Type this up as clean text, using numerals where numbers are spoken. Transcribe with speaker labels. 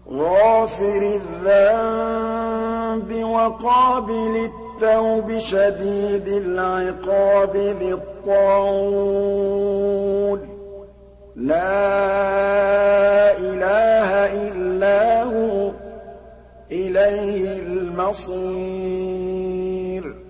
Speaker 1: غافر الذنب وقابل التوب شديد العقاب ذي الطول لا إله إلا هو إليه المصير